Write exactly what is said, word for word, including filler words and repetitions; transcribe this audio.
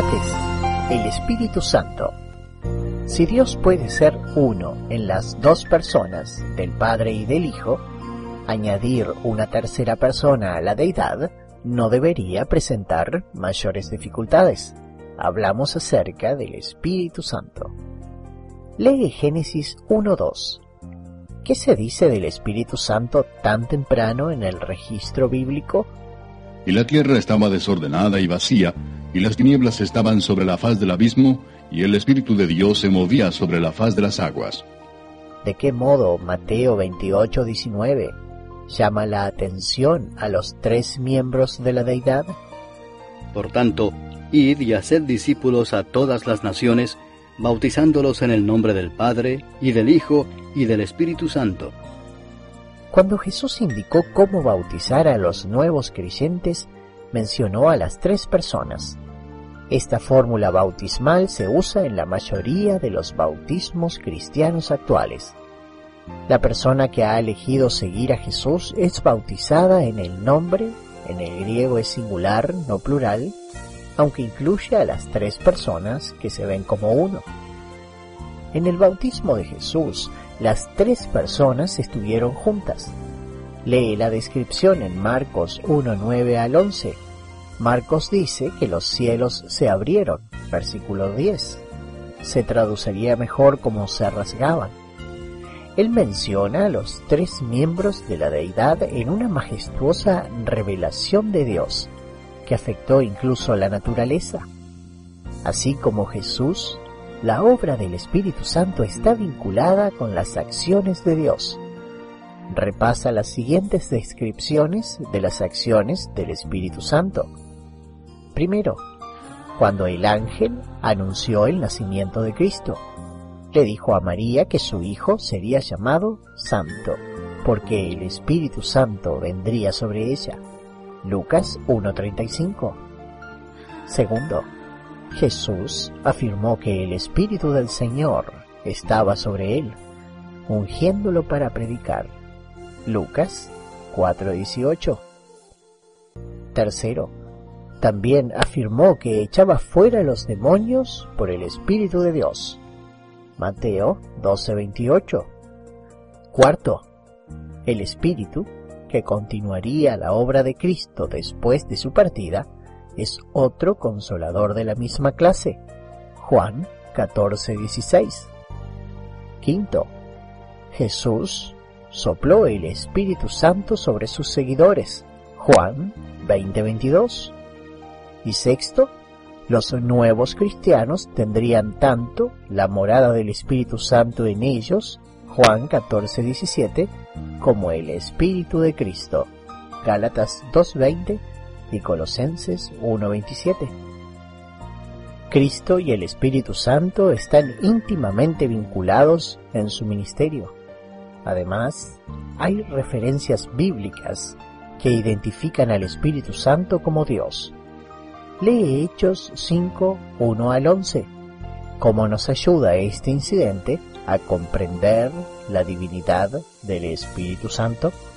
Sócrates, el Espíritu Santo. Si Dios puede ser uno en las dos personas, del Padre y del Hijo, añadir una tercera persona a la deidad no debería presentar mayores dificultades. Hablamos acerca del Espíritu Santo. Lee Génesis uno dos. ¿Qué se dice del Espíritu Santo tan temprano en el registro bíblico? Y la tierra estaba desordenada y vacía, y las tinieblas estaban sobre la faz del abismo, y el Espíritu de Dios se movía sobre la faz de las aguas. ¿De qué modo Mateo veintiocho diecinueve llama la atención a los tres miembros de la deidad? Por tanto, id y haced discípulos a todas las naciones, bautizándolos en el nombre del Padre, y del Hijo, y del Espíritu Santo. Cuando Jesús indicó cómo bautizar a los nuevos creyentes, mencionó a las tres personas. Esta fórmula bautismal se usa en la mayoría de los bautismos cristianos actuales. La persona que ha elegido seguir a Jesús es bautizada en el nombre, en el griego es singular, no plural, aunque incluye a las tres personas que se ven como uno. En el bautismo de Jesús, las tres personas estuvieron juntas. Lee la descripción en Marcos uno nueve al once. Marcos dice que los cielos se abrieron, versículo diez. Se traduciría mejor como se rasgaban. Él menciona a los tres miembros de la deidad en una majestuosa revelación de Dios, que afectó incluso la naturaleza. Así como Jesús, la obra del Espíritu Santo está vinculada con las acciones de Dios. Repasa las siguientes descripciones de las acciones del Espíritu Santo. Primero, cuando el ángel anunció el nacimiento de Cristo, le dijo a María que su hijo sería llamado Santo, porque el Espíritu Santo vendría sobre ella. Lucas uno treinta y cinco. Segundo, Jesús afirmó que el Espíritu del Señor estaba sobre él, ungiéndolo para predicar. Lucas cuatro dieciocho. Tercero, también afirmó que echaba fuera los demonios por el Espíritu de Dios. Mateo doce veintiocho. Cuarto, el Espíritu, que continuaría la obra de Cristo después de su partida, es otro consolador de la misma clase. Juan catorce dieciséis. Quinto, Jesús sopló el Espíritu Santo sobre sus seguidores. Juan veinte veintidós. Y sexto, los nuevos cristianos tendrían tanto la morada del Espíritu Santo en ellos, Juan catorce diecisiete, como el Espíritu de Cristo, Gálatas dos veinte y Colosenses uno veintisiete. Cristo y el Espíritu Santo están íntimamente vinculados en su ministerio. Además, hay referencias bíblicas que identifican al Espíritu Santo como Dios. Lee Hechos cinco, uno al once. ¿Cómo nos ayuda este incidente a comprender la divinidad del Espíritu Santo?